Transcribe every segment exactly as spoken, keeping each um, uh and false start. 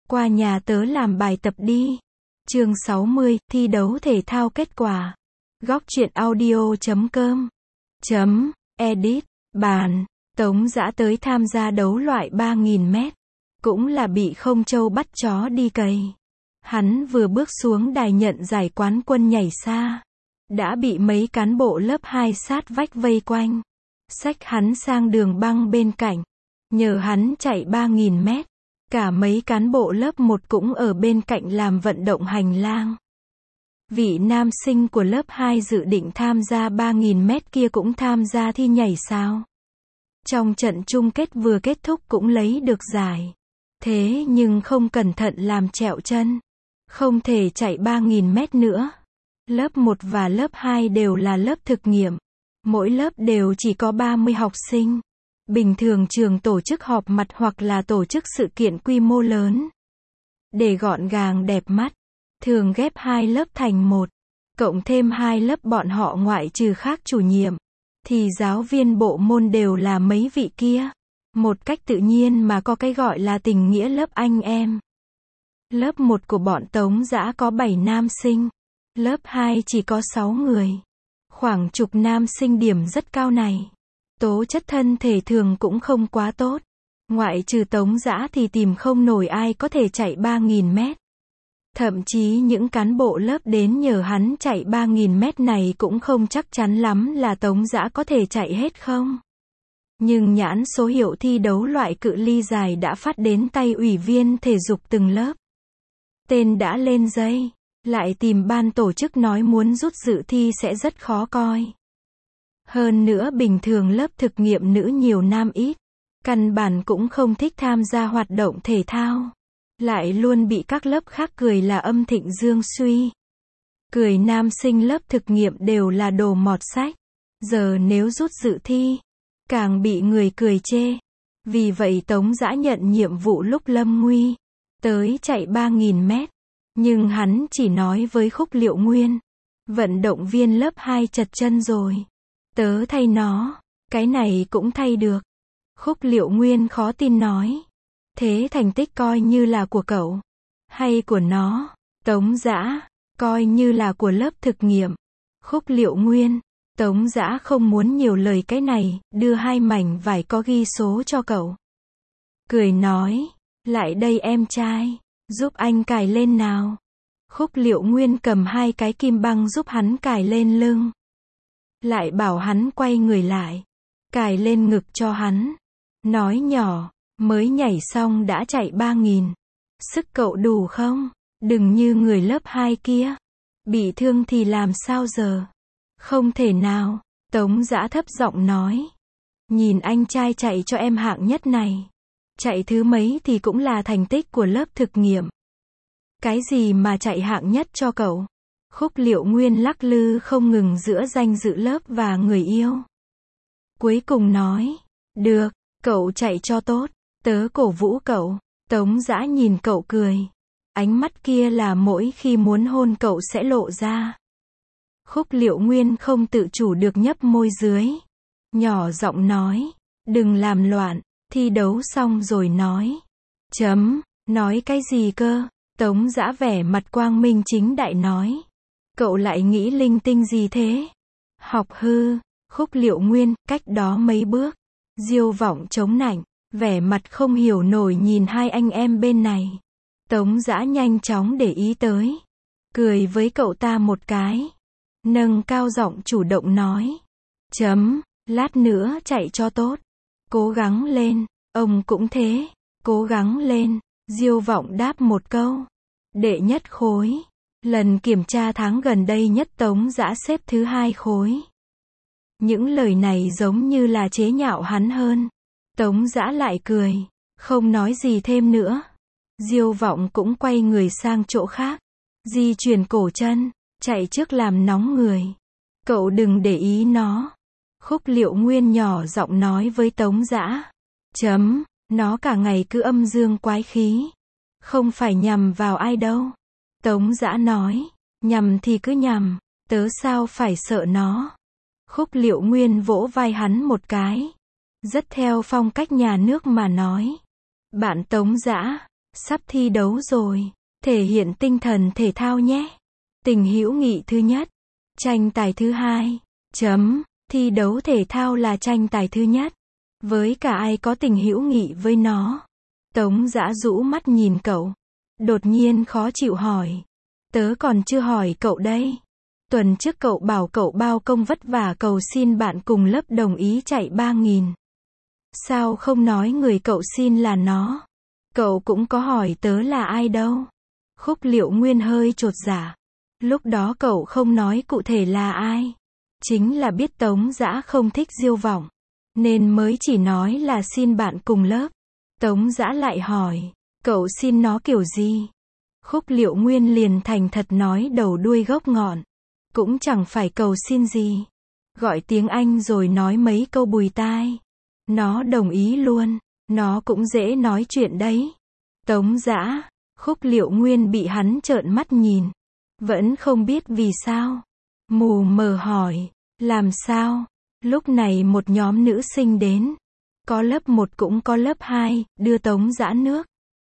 Qua nhà tớ làm bài tập đi. Chương sáu mươi, thi đấu thể thao kết quả. Góc truyện audio chấm com chấm edit. Bàn, Tống Dã tới tham gia đấu loại ba nghìn mét. Cũng là bị Không Châu bắt chó đi cày. Hắn vừa bước xuống đài nhận giải quán quân nhảy xa. Đã bị mấy cán bộ lớp hai sát vách vây quanh. Xách hắn sang đường băng bên cạnh. Nhờ hắn chạy ba nghìn mét. Cả mấy cán bộ lớp một cũng ở bên cạnh làm vận động hành lang. Vị nam sinh của lớp hai dự định tham gia ba nghìn mét kia cũng tham gia thi nhảy sao. Trong trận chung kết vừa kết thúc cũng lấy được giải. Thế nhưng không cẩn thận làm trẹo chân. Không thể chạy ba nghìn mét nữa. Lớp một và lớp hai đều là lớp thực nghiệm. Mỗi lớp đều chỉ có ba mươi học sinh. Bình thường trường tổ chức họp mặt hoặc là tổ chức sự kiện quy mô lớn. Để gọn gàng đẹp mắt, thường ghép hai lớp thành một. Cộng thêm hai lớp bọn họ ngoại trừ khác chủ nhiệm. Thì giáo viên bộ môn đều là mấy vị kia. Một cách tự nhiên mà có cái gọi là tình nghĩa lớp anh em. Lớp một của bọn Tống Dã có bảy nam sinh. Lớp hai chỉ có sáu người. Khoảng chục nam sinh điểm rất cao này. Tố chất thân thể thường cũng không quá tốt. Ngoại trừ Tống Dã thì tìm không nổi ai có thể chạy ba nghìn mét. Thậm chí những cán bộ lớp đến nhờ hắn chạy ba nghìn mét này cũng không chắc chắn lắm là Tống Dã có thể chạy hết không. Nhưng nhãn số hiệu thi đấu loại cự ly dài đã phát đến tay ủy viên thể dục từng lớp. Tên đã lên dây. Lại tìm ban tổ chức nói muốn rút dự thi sẽ rất khó coi. Hơn nữa bình thường lớp thực nghiệm nữ nhiều nam ít. Căn bản cũng không thích tham gia hoạt động thể thao. Lại luôn bị các lớp khác cười là âm thịnh dương suy. Cười nam sinh lớp thực nghiệm đều là đồ mọt sách. Giờ nếu rút dự thi, càng bị người cười chê. Vì vậy Tống Dã nhận nhiệm vụ lúc lâm nguy. Tới chạy ba nghìn mét. Nhưng hắn chỉ nói với Khúc Liệu Nguyên. Vận động viên lớp hai chật chân rồi. Tớ thay nó. Cái này cũng thay được. Khúc Liệu Nguyên khó tin nói. Thế thành tích coi như là của cậu. Hay của nó. Tống Dã. Coi như là của lớp thực nghiệm. Khúc Liệu Nguyên. Tống Dã không muốn nhiều lời cái này. Đưa hai mảnh vải có ghi số cho cậu. Cười nói. Lại đây em trai. Giúp anh cài lên nào. Khúc Liệu Nguyên cầm hai cái kim băng giúp hắn cài lên lưng. Lại bảo hắn quay người lại. Cài lên ngực cho hắn. Nói nhỏ. Mới nhảy xong đã chạy ba nghìn. Sức cậu đủ không? Đừng như người lớp hai kia. Bị thương thì làm sao giờ? Không thể nào. Tống Dã thấp giọng nói. Nhìn anh trai chạy cho em hạng nhất này. Chạy thứ mấy thì cũng là thành tích của lớp thực nghiệm. Cái gì mà chạy hạng nhất cho cậu? Khúc Liệu Nguyên lắc lư không ngừng giữa danh dự lớp và người yêu. Cuối cùng nói. Được, cậu chạy cho tốt. Tớ cổ vũ cậu. Tống Dã nhìn cậu cười. Ánh mắt kia là mỗi khi muốn hôn cậu sẽ lộ ra. Khúc Liệu Nguyên không tự chủ được nhấp môi dưới. Nhỏ giọng nói. Đừng làm loạn. Thi đấu xong rồi nói. Chấm. Nói cái gì cơ? Tống Dã vẻ mặt quang minh chính đại nói. Cậu lại nghĩ linh tinh gì thế? Học hư. Khúc Liệu Nguyên, cách đó mấy bước. Diêu Vọng chống nạnh. Vẻ mặt không hiểu nổi nhìn hai anh em bên này. Tống Dã nhanh chóng để ý tới. Cười với cậu ta một cái. Nâng cao giọng chủ động nói. Chấm. Lát nữa chạy cho tốt. Cố gắng lên. Ông cũng thế. Cố gắng lên. Diêu Vọng đáp một câu. Đệ nhất khối. Lần kiểm tra tháng gần đây nhất Tống Dã xếp thứ hai khối. Những lời này giống như là chế nhạo hắn hơn. Tống Dã lại cười. Không nói gì thêm nữa. Diêu Vọng cũng quay người sang chỗ khác. Di chuyển cổ chân. Chạy trước làm nóng người. Cậu đừng để ý nó. Khúc Liệu Nguyên nhỏ giọng nói với Tống Dã. Chấm. Nó cả ngày cứ âm dương quái khí. Không phải nhằm vào ai đâu. Tống Dã nói. Nhằm thì cứ nhằm. Tớ sao phải sợ nó. Khúc Liệu Nguyên vỗ vai hắn một cái. Rất theo phong cách nhà nước mà nói. Bạn Tống Dã, Sắp thi đấu rồi. Thể hiện tinh thần thể thao nhé. Tình hữu nghị thứ nhất. Tranh tài thứ hai. Chấm. Thi đấu thể thao là tranh tài thứ nhất. Với cả ai có tình hữu nghị với nó. Tống Dã rũ mắt nhìn cậu. Đột nhiên khó chịu hỏi. Tớ còn chưa hỏi cậu đây. Tuần trước cậu bảo cậu bao công vất vả cầu xin bạn cùng lớp đồng ý chạy ba nghìn. Sao không nói người cậu xin là nó? Cậu cũng có hỏi tớ là ai đâu. Khúc Liệu Nguyên hơi chột dạ. Lúc đó cậu không nói cụ thể là ai. Chính là biết Tống Dã không thích Diêu Vọng. Nên mới chỉ nói là xin bạn cùng lớp. Tống Dã lại hỏi. Cậu xin nó kiểu gì? Khúc Liệu Nguyên liền thành thật nói đầu đuôi gốc ngọn. Cũng chẳng phải cầu xin gì. Gọi tiếng Anh rồi nói mấy câu bùi tai. Nó đồng ý luôn. Nó cũng dễ nói chuyện đấy. Tống Dã. Khúc Liệu Nguyên bị hắn trợn mắt nhìn. Vẫn không biết vì sao. Mù mờ hỏi. Làm sao? Lúc này một nhóm nữ sinh đến. Có lớp một cũng có lớp hai, đưa Tống Dã nước.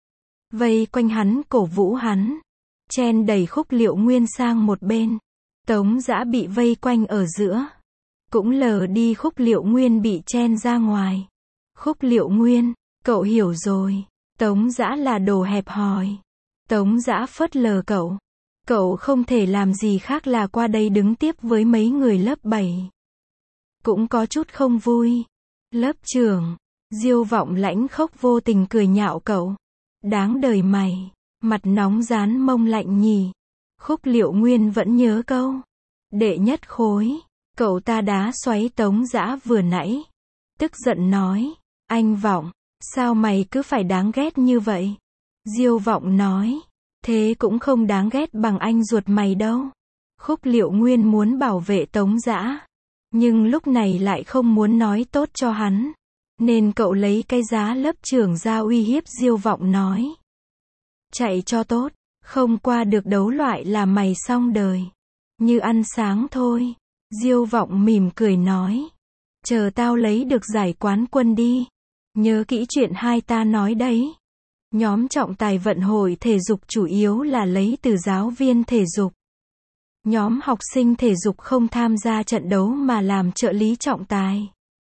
Vây quanh hắn cổ vũ hắn. Chen đẩy Khúc Liệu Nguyên sang một bên. Tống Dã bị vây quanh ở giữa. Cũng lờ đi Khúc Liệu Nguyên bị chen ra ngoài. Khúc Liệu Nguyên, cậu hiểu rồi. Tống Dã là đồ hẹp hòi. Tống Dã phớt lờ cậu. Cậu không thể làm gì khác là qua đây đứng tiếp với mấy người lớp bảy. Cũng có chút không vui. Lớp trưởng, Diêu Vọng lãnh khốc vô tình cười nhạo cậu. Đáng đời mày, mặt nóng rán mông lạnh nhì. Khúc Liệu Nguyên vẫn nhớ câu. Đệ nhất khối, cậu ta đá xoáy Tống Dã vừa nãy. Tức giận nói, anh Vọng, sao mày cứ phải đáng ghét như vậy? Diêu Vọng nói, thế cũng không đáng ghét bằng anh ruột mày đâu. Khúc Liệu Nguyên muốn bảo vệ Tống Dã. Nhưng lúc này lại không muốn nói tốt cho hắn. Nên cậu lấy cái giá lớp trưởng ra uy hiếp Diêu Vọng nói. Chạy cho tốt, không qua được đấu loại là mày xong đời. Như ăn sáng thôi. Diêu Vọng mỉm cười nói. Chờ tao lấy được giải quán quân đi. Nhớ kỹ chuyện hai ta nói đấy. Nhóm trọng tài vận hội thể dục chủ yếu là lấy từ giáo viên thể dục. Nhóm học sinh thể dục không tham gia trận đấu mà làm trợ lý trọng tài.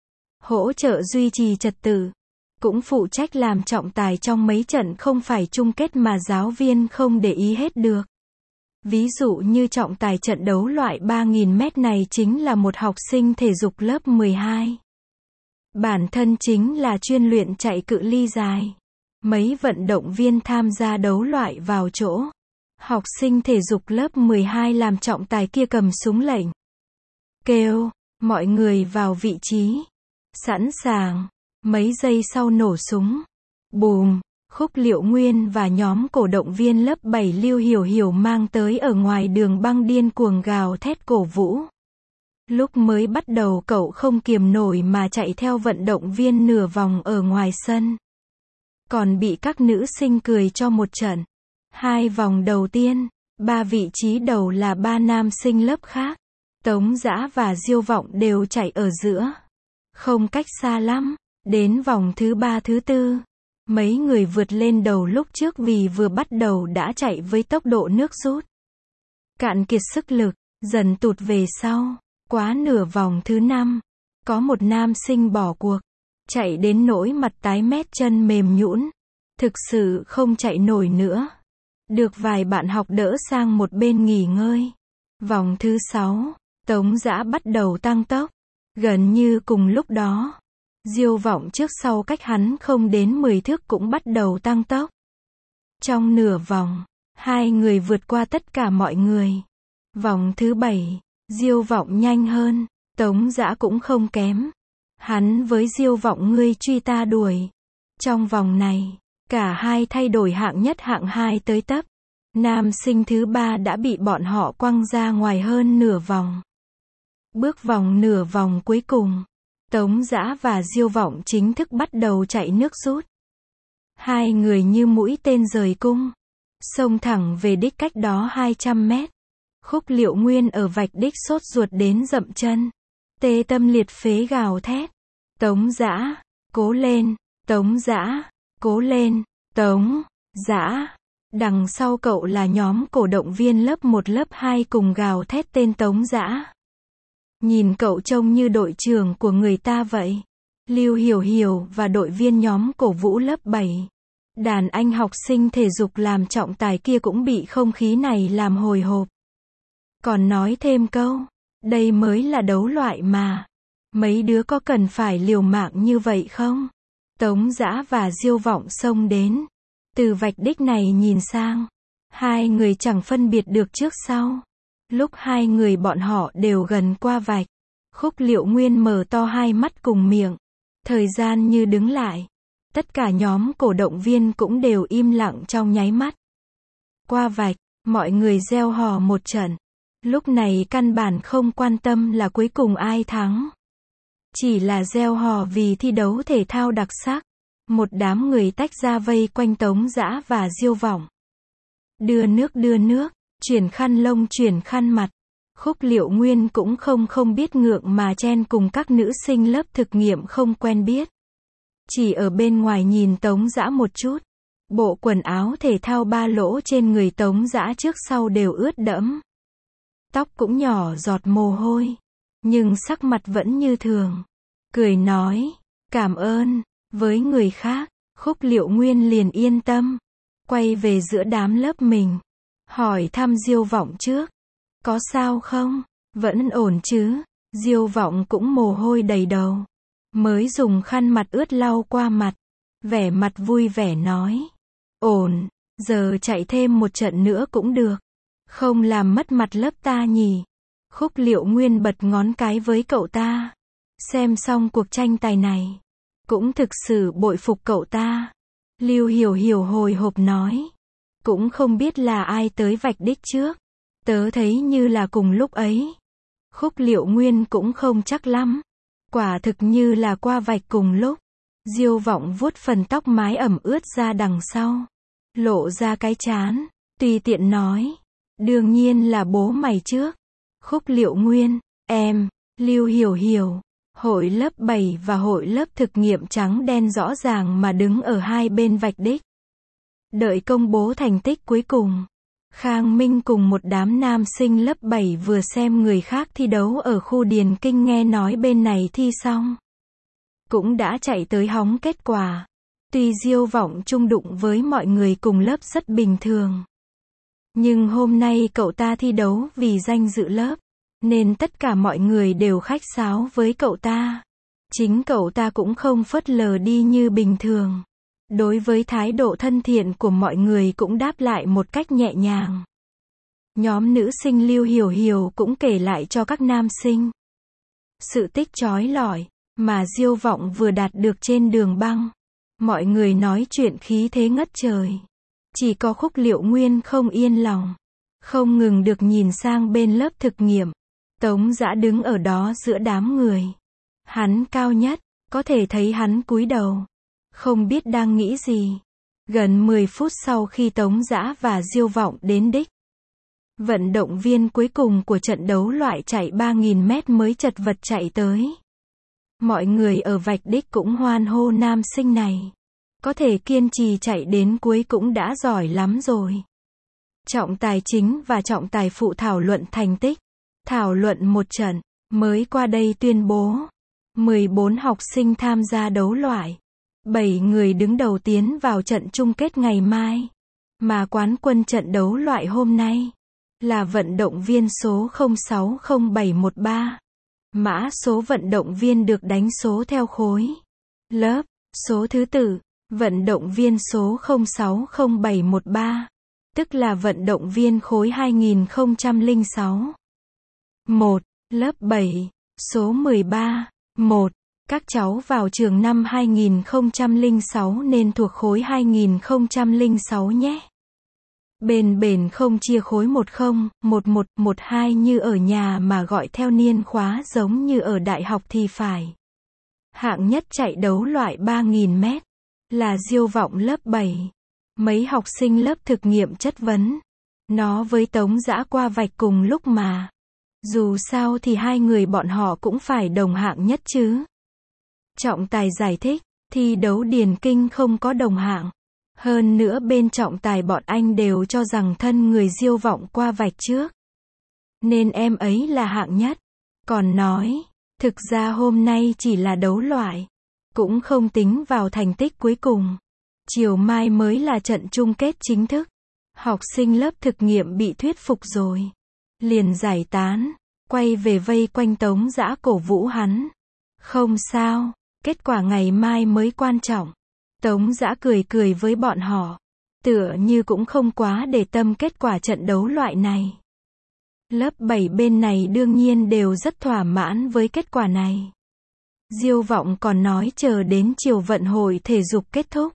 Hỗ trợ duy trì trật tự. Cũng phụ trách làm trọng tài trong mấy trận không phải chung kết mà giáo viên không để ý hết được. Ví dụ như trọng tài trận đấu loại ba nghìn mét này chính là một học sinh thể dục lớp mười hai. Bản thân chính là chuyên luyện chạy cự ly dài. Mấy vận động viên tham gia đấu loại vào chỗ. Học sinh thể dục lớp mười hai làm trọng tài kia cầm súng lệnh. Kêu, mọi người vào vị trí. Sẵn sàng. Mấy giây sau nổ súng. Bùm, Khúc Liệu Nguyên và nhóm cổ động viên lớp bảy Lưu Hiểu Hiểu mang tới ở ngoài đường băng điên cuồng gào thét cổ vũ. Lúc mới bắt đầu cậu không kiềm nổi mà chạy theo vận động viên nửa vòng ở ngoài sân. Còn bị các nữ sinh cười cho một trận. Hai vòng đầu tiên, ba vị trí đầu là ba nam sinh lớp khác. Tống Dã và Diêu Vọng đều chạy ở giữa. Không cách xa lắm. Đến vòng thứ ba thứ tư. Mấy người vượt lên đầu lúc trước vì vừa bắt đầu đã chạy với tốc độ nước rút. Cạn kiệt sức lực, dần tụt về sau. Quá nửa vòng thứ năm. Có một nam sinh bỏ cuộc. Chạy đến nỗi mặt tái mét chân mềm nhũn. Thực sự không chạy nổi nữa. Được vài bạn học đỡ sang một bên nghỉ ngơi. Vòng thứ sáu. Tống Dã bắt đầu tăng tốc. Gần như cùng lúc đó. Diêu Vọng trước sau cách hắn không đến mười thước cũng bắt đầu tăng tốc. Trong nửa vòng, hai người vượt qua tất cả mọi người. Vòng thứ bảy, Diêu Vọng nhanh hơn, Tống Dã cũng không kém. Hắn với Diêu Vọng ngươi truy ta đuổi. Trong vòng này, cả hai thay đổi hạng nhất hạng hai tới tấp. Nam sinh thứ ba đã bị bọn họ quăng ra ngoài hơn nửa vòng. Bước vòng nửa vòng cuối cùng. Tống Dã và Diêu Vọng chính thức bắt đầu chạy nước rút. Hai người như mũi tên rời cung. Xông thẳng về đích cách đó hai trăm mét. Khúc Liệu Nguyên ở vạch đích sốt ruột đến dậm chân. Tê tâm liệt phế gào thét. Tống Dã, cố lên, Tống Dã, cố lên, Tống. Dã. Đằng sau cậu là nhóm cổ động viên lớp một lớp hai cùng gào thét tên Tống Dã. Nhìn cậu trông như đội trưởng của người ta vậy. Lưu Hiểu Hiểu và đội viên nhóm cổ vũ lớp bảy. Đàn anh học sinh thể dục làm trọng tài kia cũng bị không khí này làm hồi hộp. Còn nói thêm câu, đây mới là đấu loại mà. Mấy đứa có cần phải liều mạng như vậy không? Tống Dã và Diêu Vọng xông đến. Từ vạch đích này nhìn sang, hai người chẳng phân biệt được trước sau. Lúc hai người bọn họ đều gần qua vạch, Khúc Liệu Nguyên mở to hai mắt cùng miệng. Thời gian như đứng lại. Tất cả nhóm cổ động viên cũng đều im lặng trong nháy mắt. Qua vạch, mọi người reo hò một trận. Lúc này căn bản không quan tâm là cuối cùng ai thắng. Chỉ là reo hò vì thi đấu thể thao đặc sắc. Một đám người tách ra vây quanh Tống Dã và Diêu Vọng. Đưa nước đưa nước, chuyển khăn lông chuyển khăn mặt. Khúc Liệu Nguyên cũng không không biết ngượng mà chen cùng các nữ sinh lớp thực nghiệm không quen biết. Chỉ ở bên ngoài nhìn Tống Dã một chút. Bộ quần áo thể thao ba lỗ trên người Tống Dã trước sau đều ướt đẫm. Tóc cũng nhỏ giọt mồ hôi. Nhưng sắc mặt vẫn như thường. Cười nói, cảm ơn. Với người khác, Khúc Liệu Nguyên liền yên tâm. Quay về giữa đám lớp mình. Hỏi thăm Diêu Vọng trước. Có sao không? Vẫn ổn chứ? Diêu Vọng cũng mồ hôi đầy đầu. Mới dùng khăn mặt ướt lau qua mặt. Vẻ mặt vui vẻ nói. Ổn, giờ chạy thêm một trận nữa cũng được. Không làm mất mặt lớp ta nhỉ. Khúc Liệu Nguyên bật ngón cái với cậu ta. Xem xong cuộc tranh tài này. Cũng thực sự bội phục cậu ta. Lưu Hiểu Hiểu hồi hộp nói. Cũng không biết là ai tới vạch đích trước. Tớ thấy như là cùng lúc ấy. Khúc Liệu Nguyên cũng không chắc lắm. Quả thực như là qua vạch cùng lúc. Diêu Vọng vuốt phần tóc mái ẩm ướt ra đằng sau. Lộ ra cái trán. Tùy tiện nói. Đương nhiên là bố mày trước. Khúc Liệu Nguyên, em, Lưu Hiểu Hiểu. Hội lớp bảy và hội lớp thực nghiệm trắng đen rõ ràng mà đứng ở hai bên vạch đích. Đợi công bố thành tích cuối cùng. Khang Minh cùng một đám nam sinh lớp bảy vừa xem người khác thi đấu ở khu Điền Kinh nghe nói bên này thi xong. Cũng đã chạy tới hóng kết quả. Tuy Diêu Vọng chung đụng với mọi người cùng lớp rất bình thường. Nhưng hôm nay cậu ta thi đấu vì danh dự lớp. Nên tất cả mọi người đều khách sáo với cậu ta. Chính cậu ta cũng không phớt lờ đi như bình thường. Đối với thái độ thân thiện của mọi người cũng đáp lại một cách nhẹ nhàng. Nhóm nữ sinh Lưu Hiểu Hiểu cũng kể lại cho các nam sinh. Sự tích chói lọi mà Diêu Vọng vừa đạt được trên đường băng. Mọi người nói chuyện khí thế ngất trời. Chỉ có Khúc Liệu Nguyên không yên lòng. Không ngừng được nhìn sang bên lớp thực nghiệm. Tống Dã đứng ở đó giữa đám người. Hắn cao nhất, có thể thấy hắn cúi đầu. Không biết đang nghĩ gì. Gần mười phút sau khi Tống Dã và Diêu Vọng đến đích. Vận động viên cuối cùng của trận đấu loại chạy ba nghìn mét mới chật vật chạy tới. Mọi người ở vạch đích cũng hoan hô nam sinh này. Có thể kiên trì chạy đến cuối cũng đã giỏi lắm rồi. Trọng tài chính và trọng tài phụ thảo luận thành tích. Thảo luận một trận, mới qua đây tuyên bố. mười bốn học sinh tham gia đấu loại. bảy người đứng đầu tiến vào trận chung kết ngày mai. Mà quán quân trận đấu loại hôm nay là vận động viên số không sáu không bảy một ba. Mã số vận động viên được đánh số theo khối lớp, số thứ tự, vận động viên số không sáu không bảy một ba, tức là vận động viên khối hai nghìn không trăm lẻ sáu. một. Lớp bảy, số mười ba. một. Các cháu vào trường năm hai nghìn không trăm lẻ sáu nên thuộc khối hai nghìn không trăm lẻ sáu nhé. Bên bền không chia khối một không, một một, một hai như ở nhà mà gọi theo niên khóa giống như ở đại học thì phải. Hạng nhất chạy đấu loại ba nghìn mét. Là Diêu Vọng lớp bảy. Mấy học sinh lớp thực nghiệm chất vấn. Nó với Tống Dã qua vạch cùng lúc mà. Dù sao thì hai người bọn họ cũng phải đồng hạng nhất chứ. Trọng tài giải thích, thi đấu điền kinh không có đồng hạng. Hơn nữa bên trọng tài bọn anh đều cho rằng thân người Diêu Vọng qua vạch trước. Nên em ấy là hạng nhất. Còn nói, thực ra hôm nay chỉ là đấu loại. Cũng không tính vào thành tích cuối cùng. Chiều mai mới là trận chung kết chính thức. Học sinh lớp thực nghiệm bị thuyết phục rồi. Liền giải tán, quay về vây quanh Tống Dã cổ vũ hắn. Không sao, kết quả ngày mai mới quan trọng. Tống Dã cười cười với bọn họ. Tựa như cũng không quá để tâm kết quả trận đấu loại này. Lớp bảy bên này đương nhiên đều rất thỏa mãn với kết quả này. Diêu Vọng còn nói chờ đến chiều vận hội thể dục kết thúc.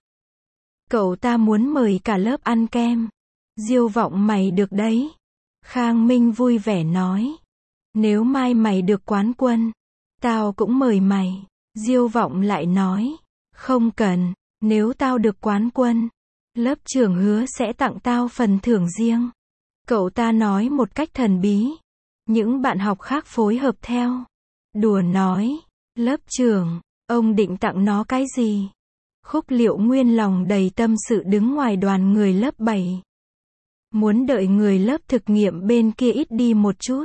Cậu ta muốn mời cả lớp ăn kem. Diêu Vọng mày được đấy. Khang Minh vui vẻ nói. Nếu mai mày được quán quân, tao cũng mời mày. Diêu Vọng lại nói. Không cần, nếu tao được quán quân, lớp trưởng hứa sẽ tặng tao phần thưởng riêng. Cậu ta nói một cách thần bí. Những bạn học khác phối hợp theo. Đùa nói. Lớp trưởng, ông định tặng nó cái gì? Khúc Liệu Nguyên lòng đầy tâm sự đứng ngoài đoàn người lớp bảy. Muốn đợi người lớp thực nghiệm bên kia ít đi một chút.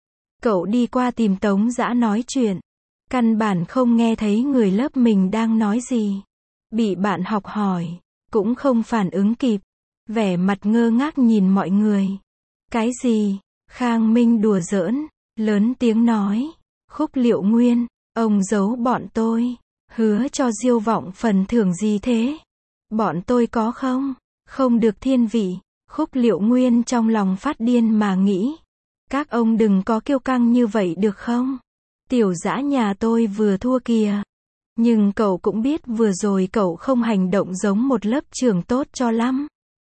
Cậu đi qua tìm Tống Dã nói chuyện. Căn bản không nghe thấy người lớp mình đang nói gì. Bị bạn học hỏi, cũng không phản ứng kịp. Vẻ mặt ngơ ngác nhìn mọi người. Cái gì? Khang Minh đùa giỡn, lớn tiếng nói. Khúc Liệu Nguyên, ông giấu bọn tôi. Hứa cho Diêu Vọng phần thưởng gì thế? Bọn tôi có không? Không được thiên vị. Khúc Liệu Nguyên trong lòng phát điên mà nghĩ. Các ông đừng có kiêu căng như vậy được không? Tiểu Dã nhà tôi vừa thua kìa. Nhưng cậu cũng biết vừa rồi cậu không hành động giống một lớp trưởng tốt cho lắm.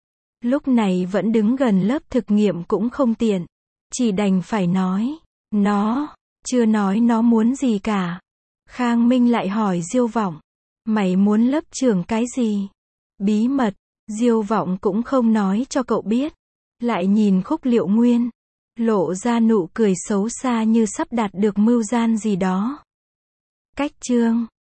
Lúc này vẫn đứng gần lớp thực nghiệm cũng không tiện. Chỉ đành phải nói. Nó, chưa nói nó muốn gì cả. Khang Minh lại hỏi Diêu Vọng. Mày muốn lớp trưởng cái gì? Bí mật. Diêu Vọng cũng không nói cho cậu biết. Lại nhìn Khúc Liệu Nguyên. Lộ ra nụ cười xấu xa như sắp đạt được mưu gian gì đó. Cách chương